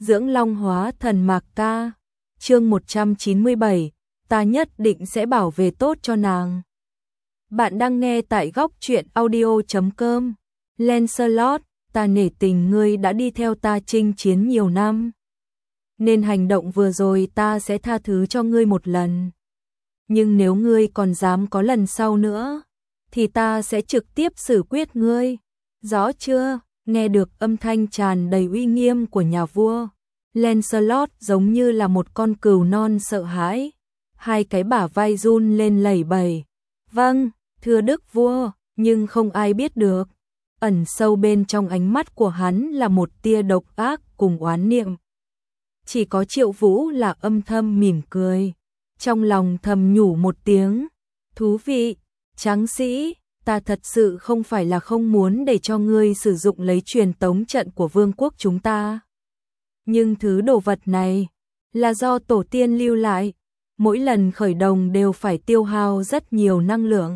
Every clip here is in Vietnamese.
dưỡng long hóa thần Mạc Ca. Chương 197, ta nhất định sẽ bảo vệ tốt cho nàng. Bạn đang nghe tại góc truyện audio.com. Lancelot, ta nể tình ngươi đã đi theo ta chinh chiến nhiều năm, nên hành động vừa rồi ta sẽ tha thứ cho ngươi một lần. Nhưng nếu ngươi còn dám có lần sau nữa, thì ta sẽ trực tiếp xử quyết ngươi. Rõ chưa? Nghe được âm thanh tràn đầy uy nghiêm của nhà vua, Lancelot giống như là một con cừu non sợ hãi, hai cái bả vai run lên lẩy bẩy. Vâng, thưa đức vua, nhưng không ai biết được, ẩn sâu bên trong ánh mắt của hắn là một tia độc ác cùng oán niệm. Chỉ có Triệu Vũ là âm thầm mỉm cười, trong lòng thầm nhủ một tiếng, thú vị, tráng sĩ, ta thật sự không phải là không muốn để cho ngươi sử dụng lấy truyền tống trận của vương quốc chúng ta. Nhưng thứ đồ vật này là do tổ tiên lưu lại, mỗi lần khởi động đều phải tiêu hao rất nhiều năng lượng.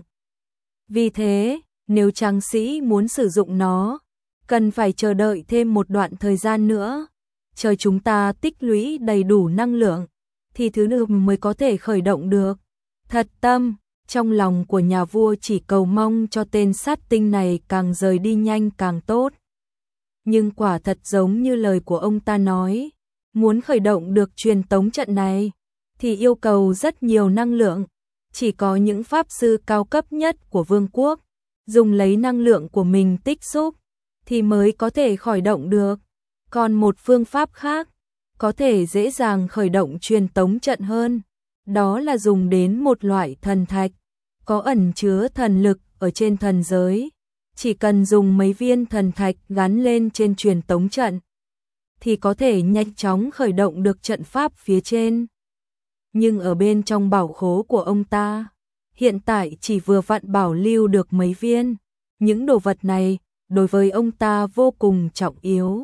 Vì thế, nếu tráng sĩ muốn sử dụng nó, cần phải chờ đợi thêm một đoạn thời gian nữa, chờ chúng ta tích lũy đầy đủ năng lượng, thì thứ nữa mới có thể khởi động được. Thật tâm, trong lòng của nhà vua chỉ cầu mong cho tên sát tinh này càng rời đi nhanh càng tốt. Nhưng quả thật giống như lời của ông ta nói, muốn khởi động được truyền tống trận này, thì yêu cầu rất nhiều năng lượng. Chỉ có những pháp sư cao cấp nhất của vương quốc, dùng lấy năng lượng của mình tích xúc, thì mới có thể khởi động được. Còn một phương pháp khác, có thể dễ dàng khởi động truyền tống trận hơn, đó là dùng đến một loại thần thạch, có ẩn chứa thần lực ở trên thần giới. Chỉ cần dùng mấy viên thần thạch gắn lên trên truyền tống trận, thì có thể nhanh chóng khởi động được trận pháp phía trên. Nhưng ở bên trong bảo khố của ông ta, hiện tại chỉ vừa vặn bảo lưu được mấy viên. Những đồ vật này, đối với ông ta vô cùng trọng yếu.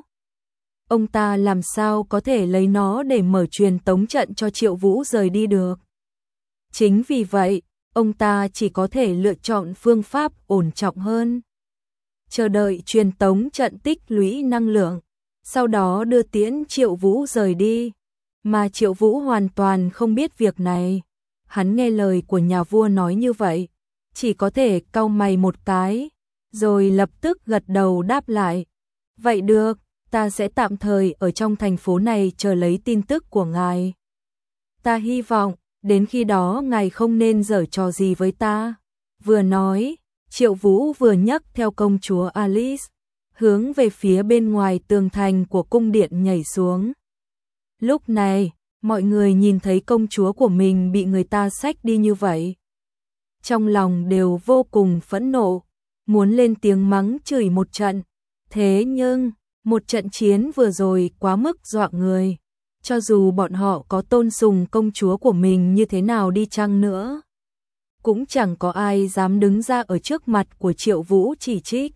Ông ta làm sao có thể lấy nó để mở truyền tống trận cho Triệu Vũ rời đi được. Chính vì vậy, ông ta chỉ có thể lựa chọn phương pháp ổn trọng hơn. Chờ đợi truyền tống trận tích lũy năng lượng, sau đó đưa tiễn Triệu Vũ rời đi. Mà Triệu Vũ hoàn toàn không biết việc này. Hắn nghe lời của nhà vua nói như vậy, chỉ có thể cau mày một cái, rồi lập tức gật đầu đáp lại. Vậy được, ta sẽ tạm thời ở trong thành phố này chờ lấy tin tức của ngài. Ta hy vọng, đến khi đó ngài không nên giở trò gì với ta. Vừa nói, Triệu Vũ vừa nhấc theo công chúa Alice, hướng về phía bên ngoài tường thành của cung điện nhảy xuống. Lúc này, mọi người nhìn thấy công chúa của mình bị người ta xách đi như vậy, trong lòng đều vô cùng phẫn nộ, muốn lên tiếng mắng chửi một trận. Thế nhưng, một trận chiến vừa rồi quá mức dọa người. Cho dù bọn họ có tôn sùng công chúa của mình như thế nào đi chăng nữa, cũng chẳng có ai dám đứng ra ở trước mặt của Triệu Vũ chỉ trích.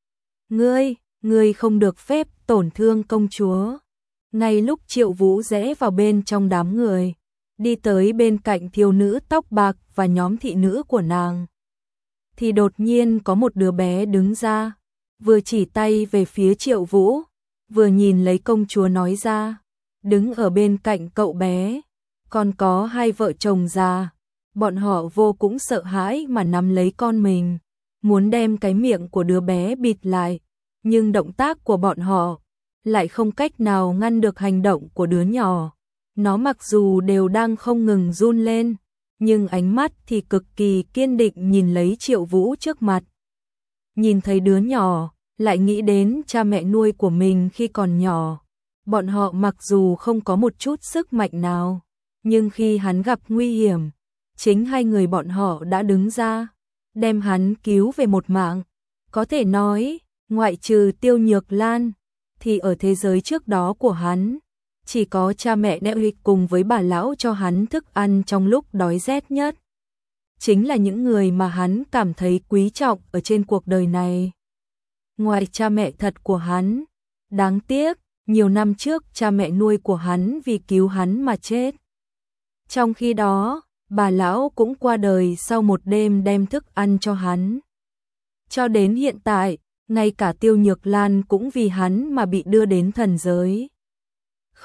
Ngươi không được phép tổn thương công chúa. Ngay lúc Triệu Vũ rẽ vào bên trong đám người, đi tới bên cạnh thiếu nữ tóc bạc và nhóm thị nữ của nàng, thì đột nhiên có một đứa bé đứng ra, vừa chỉ tay về phía Triệu Vũ, vừa nhìn lấy công chúa nói ra. Đứng ở bên cạnh cậu bé, còn có hai vợ chồng già, bọn họ vô cũng sợ hãi mà nắm lấy con mình, muốn đem cái miệng của đứa bé bịt lại, nhưng động tác của bọn họ lại không cách nào ngăn được hành động của đứa nhỏ. Nó mặc dù đều đang không ngừng run lên, nhưng ánh mắt thì cực kỳ kiên định nhìn lấy Triệu Vũ trước mặt. Nhìn thấy đứa nhỏ, lại nghĩ đến cha mẹ nuôi của mình khi còn nhỏ. Bọn họ mặc dù không có một chút sức mạnh nào, nhưng khi hắn gặp nguy hiểm, chính hai người bọn họ đã đứng ra, đem hắn cứu về một mạng. Có thể nói, ngoại trừ Tiêu Nhược Lan, thì ở thế giới trước đó của hắn, chỉ có cha mẹ Nẹ Huy cùng với bà lão cho hắn thức ăn trong lúc đói rét nhất. Chính là những người mà hắn cảm thấy quý trọng ở trên cuộc đời này. Ngoài cha mẹ thật của hắn, đáng tiếc, nhiều năm trước cha mẹ nuôi của hắn vì cứu hắn mà chết. Trong khi đó, bà lão cũng qua đời sau một đêm đem thức ăn cho hắn. Cho đến hiện tại, ngay cả Tiêu Nhược Lan cũng vì hắn mà bị đưa đến thần giới.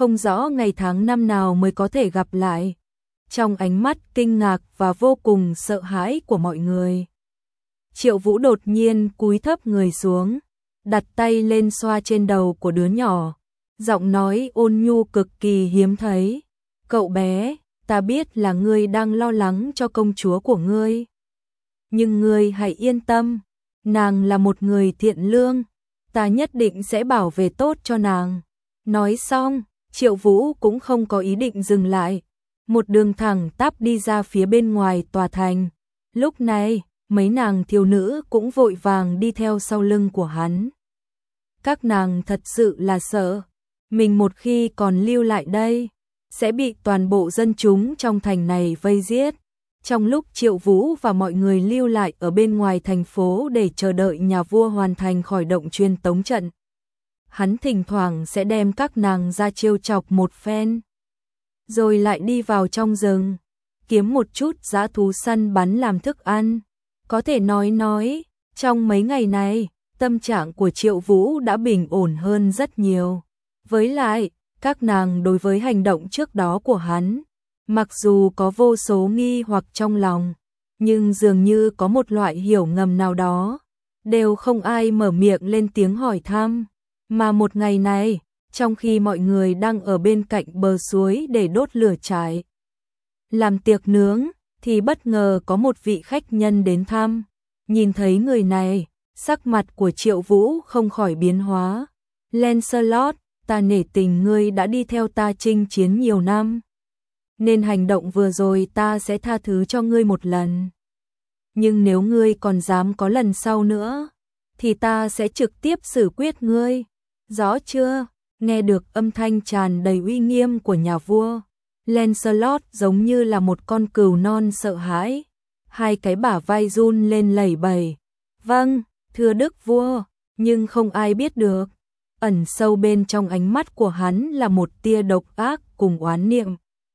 không rõ ngày tháng năm nào mới có thể gặp lại. Trong ánh mắt kinh ngạc và vô cùng sợ hãi của mọi người, Triệu Vũ đột nhiên cúi thấp người xuống, đặt tay lên xoa trên đầu của đứa nhỏ, giọng nói ôn nhu cực kỳ hiếm thấy. Cậu bé, ta biết là ngươi đang lo lắng cho công chúa của ngươi. Nhưng ngươi hãy yên tâm, nàng là một người thiện lương, ta nhất định sẽ bảo vệ tốt cho nàng. Nói xong, Triệu Vũ cũng không có ý định dừng lại, một đường thẳng tắp đi ra phía bên ngoài tòa thành. Lúc này, mấy nàng thiếu nữ cũng vội vàng đi theo sau lưng của hắn. Các nàng thật sự là sợ, mình một khi còn lưu lại đây, sẽ bị toàn bộ dân chúng trong thành này vây giết. Trong lúc Triệu Vũ và mọi người lưu lại ở bên ngoài thành phố để chờ đợi nhà vua hoàn thành khởi động truyền tống trận, hắn thỉnh thoảng sẽ đem các nàng ra trêu chọc một phen, rồi lại đi vào trong rừng, kiếm một chút dã thú săn bắn làm thức ăn. Có thể nói, trong mấy ngày này, tâm trạng của Triệu Vũ đã bình ổn hơn rất nhiều. Với lại, các nàng đối với hành động trước đó của hắn, mặc dù có vô số nghi hoặc trong lòng, nhưng dường như có một loại hiểu ngầm nào đó, đều không ai mở miệng lên tiếng hỏi thăm. Mà một ngày này, trong khi mọi người đang ở bên cạnh bờ suối để đốt lửa trại, làm tiệc nướng, thì bất ngờ có một vị khách nhân đến thăm. Nhìn thấy người này, sắc mặt của Triệu Vũ không khỏi biến hóa. Lancelot, ta nể tình ngươi đã đi theo ta chinh chiến nhiều năm, nên hành động vừa rồi ta sẽ tha thứ cho ngươi một lần. Nhưng nếu ngươi còn dám có lần sau nữa, thì ta sẽ trực tiếp xử quyết ngươi. Rõ chưa? Nghe được âm thanh tràn đầy uy nghiêm của nhà vua, Lancelot giống như là một con cừu non sợ hãi, hai cái bả vai run lên lẩy bẩy. Vâng, thưa đức vua, nhưng không ai biết được, ẩn sâu bên trong ánh mắt của hắn là một tia độc ác cùng oán niệm.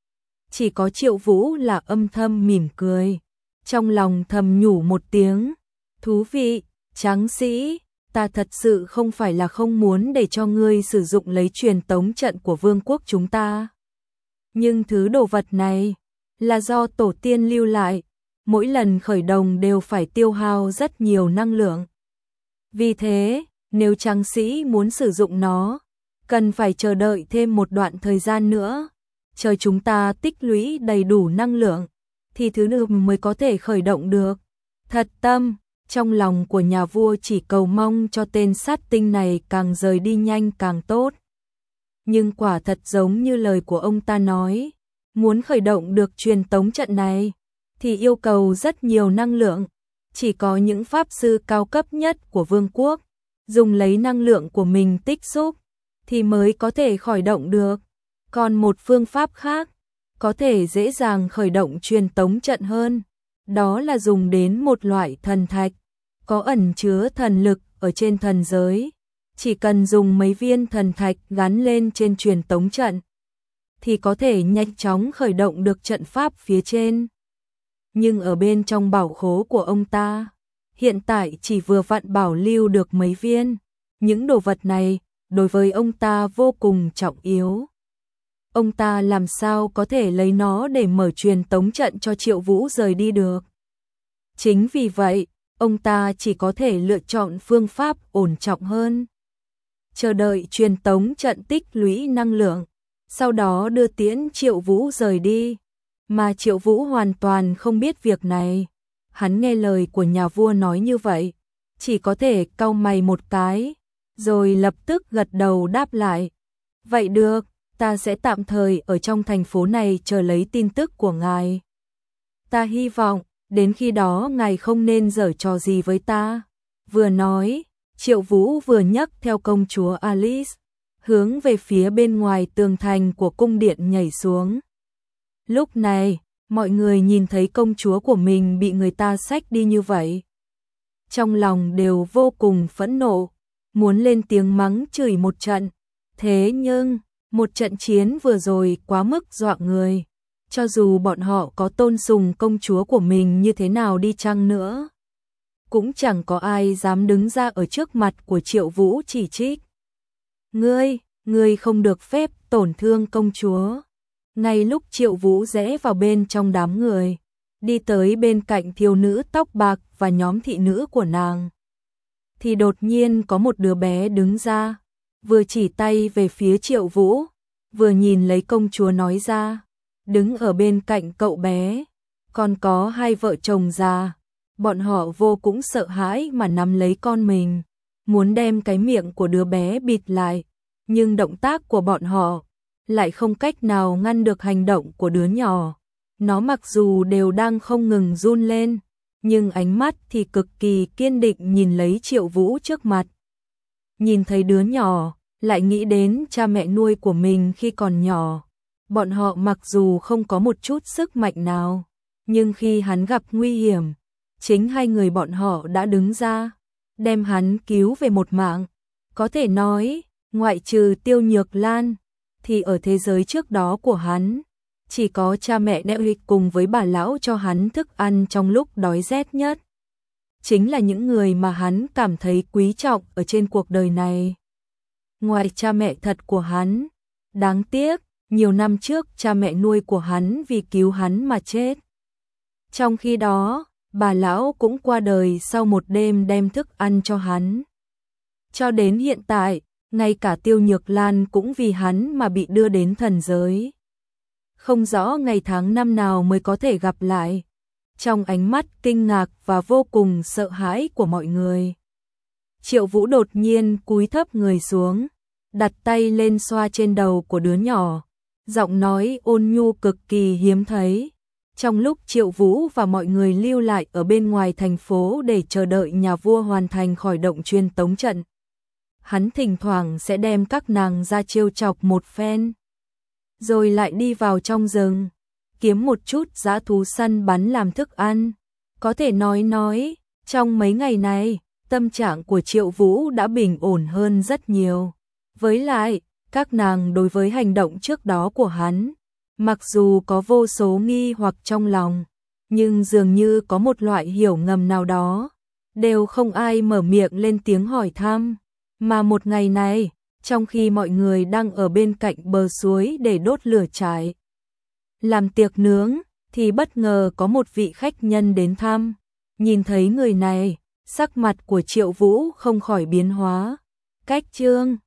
Chỉ có Triệu Vũ là âm thầm mỉm cười, trong lòng thầm nhủ một tiếng, thú vị, tráng sĩ, ta thật sự không phải là không muốn để cho ngươi sử dụng lấy truyền tống trận của vương quốc chúng ta. Nhưng thứ đồ vật này là do tổ tiên lưu lại, mỗi lần khởi động đều phải tiêu hao rất nhiều năng lượng. Vì thế, nếu tráng sĩ muốn sử dụng nó, cần phải chờ đợi thêm một đoạn thời gian nữa, chờ chúng ta tích lũy đầy đủ năng lượng, thì thứ nữa mới có thể khởi động được. Thật tâm, trong lòng của nhà vua chỉ cầu mong cho tên sát tinh này càng rời đi nhanh càng tốt. Nhưng quả thật giống như lời của ông ta nói, muốn khởi động được truyền tống trận này, thì yêu cầu rất nhiều năng lượng. Chỉ có những pháp sư cao cấp nhất của vương quốc, dùng lấy năng lượng của mình tích xúc, thì mới có thể khởi động được. Còn một phương pháp khác, có thể dễ dàng khởi động truyền tống trận hơn, đó là dùng đến một loại thần thạch, có ẩn chứa thần lực ở trên thần giới. Chỉ cần dùng mấy viên thần thạch gắn lên trên truyền tống trận, thì có thể nhanh chóng khởi động được trận pháp phía trên. Nhưng ở bên trong bảo khố của ông ta, hiện tại chỉ vừa vặn bảo lưu được mấy viên. Những đồ vật này, đối với ông ta vô cùng trọng yếu. Ông ta làm sao có thể lấy nó để mở truyền tống trận cho Triệu Vũ rời đi được. Chính vì vậy, ông ta chỉ có thể lựa chọn phương pháp ổn trọng hơn. Chờ đợi truyền tống trận tích lũy năng lượng, sau đó đưa tiễn Triệu Vũ rời đi. Mà Triệu Vũ hoàn toàn không biết việc này. Hắn nghe lời của nhà vua nói như vậy, chỉ có thể cau mày một cái, rồi lập tức gật đầu đáp lại. Vậy được, ta sẽ tạm thời ở trong thành phố này chờ lấy tin tức của ngài. Ta hy vọng, đến khi đó ngài không nên giở trò gì với ta. Vừa nói, Triệu Vũ vừa nhấc theo công chúa Alice, hướng về phía bên ngoài tường thành của cung điện nhảy xuống. Lúc này, mọi người nhìn thấy công chúa của mình bị người ta xách đi như vậy, trong lòng đều vô cùng phẫn nộ, muốn lên tiếng mắng chửi một trận. Thế nhưng, một trận chiến vừa rồi quá mức dọa người. Cho dù bọn họ có tôn sùng công chúa của mình như thế nào đi chăng nữa, cũng chẳng có ai dám đứng ra ở trước mặt của Triệu Vũ chỉ trích. ngươi không được phép tổn thương công chúa. Ngay lúc Triệu Vũ rẽ vào bên trong đám người, đi tới bên cạnh thiếu nữ tóc bạc và nhóm thị nữ của nàng, thì đột nhiên có một đứa bé đứng ra, vừa chỉ tay về phía Triệu Vũ, vừa nhìn lấy công chúa nói ra, đứng ở bên cạnh cậu bé, còn có hai vợ chồng già, bọn họ vô cũng sợ hãi mà nắm lấy con mình, muốn đem cái miệng của đứa bé bịt lại, nhưng động tác của bọn họ lại không cách nào ngăn được hành động của đứa nhỏ. Nó mặc dù đều đang không ngừng run lên, nhưng ánh mắt thì cực kỳ kiên định nhìn lấy Triệu Vũ trước mặt. Nhìn thấy đứa nhỏ, lại nghĩ đến cha mẹ nuôi của mình khi còn nhỏ. Bọn họ mặc dù không có một chút sức mạnh nào, nhưng khi hắn gặp nguy hiểm, chính hai người bọn họ đã đứng ra, đem hắn cứu về một mạng. Có thể nói, ngoại trừ Tiêu Nhược Lan, thì ở thế giới trước đó của hắn, chỉ có cha mẹ Nẹo Hịch cùng với bà lão cho hắn thức ăn trong lúc đói rét nhất. Chính là những người mà hắn cảm thấy quý trọng ở trên cuộc đời này. Ngoài cha mẹ thật của hắn, đáng tiếc, nhiều năm trước cha mẹ nuôi của hắn vì cứu hắn mà chết. Trong khi đó, bà lão cũng qua đời sau một đêm đem thức ăn cho hắn. Cho đến hiện tại, ngay cả Tiêu Nhược Lan cũng vì hắn mà bị đưa đến thần giới. Không rõ ngày tháng năm nào mới có thể gặp lại. Trong ánh mắt kinh ngạc và vô cùng sợ hãi của mọi người, Triệu Vũ đột nhiên cúi thấp người xuống, đặt tay lên xoa trên đầu của đứa nhỏ, giọng nói ôn nhu cực kỳ hiếm thấy. Trong lúc Triệu Vũ và mọi người lưu lại ở bên ngoài thành phố để chờ đợi nhà vua hoàn thành khỏi động truyền tống trận, hắn thỉnh thoảng sẽ đem các nàng ra trêu chọc một phen, rồi lại đi vào trong rừng, kiếm một chút dã thú săn bắn làm thức ăn. Có thể nói, trong mấy ngày này, tâm trạng của Triệu Vũ đã bình ổn hơn rất nhiều. Với lại, các nàng đối với hành động trước đó của hắn, mặc dù có vô số nghi hoặc trong lòng, nhưng dường như có một loại hiểu ngầm nào đó, đều không ai mở miệng lên tiếng hỏi thăm. Mà một ngày này, trong khi mọi người đang ở bên cạnh bờ suối để đốt lửa trại, làm tiệc nướng, thì bất ngờ có một vị khách nhân đến thăm. Nhìn thấy người này, sắc mặt của Triệu Vũ không khỏi biến hóa. Cách chương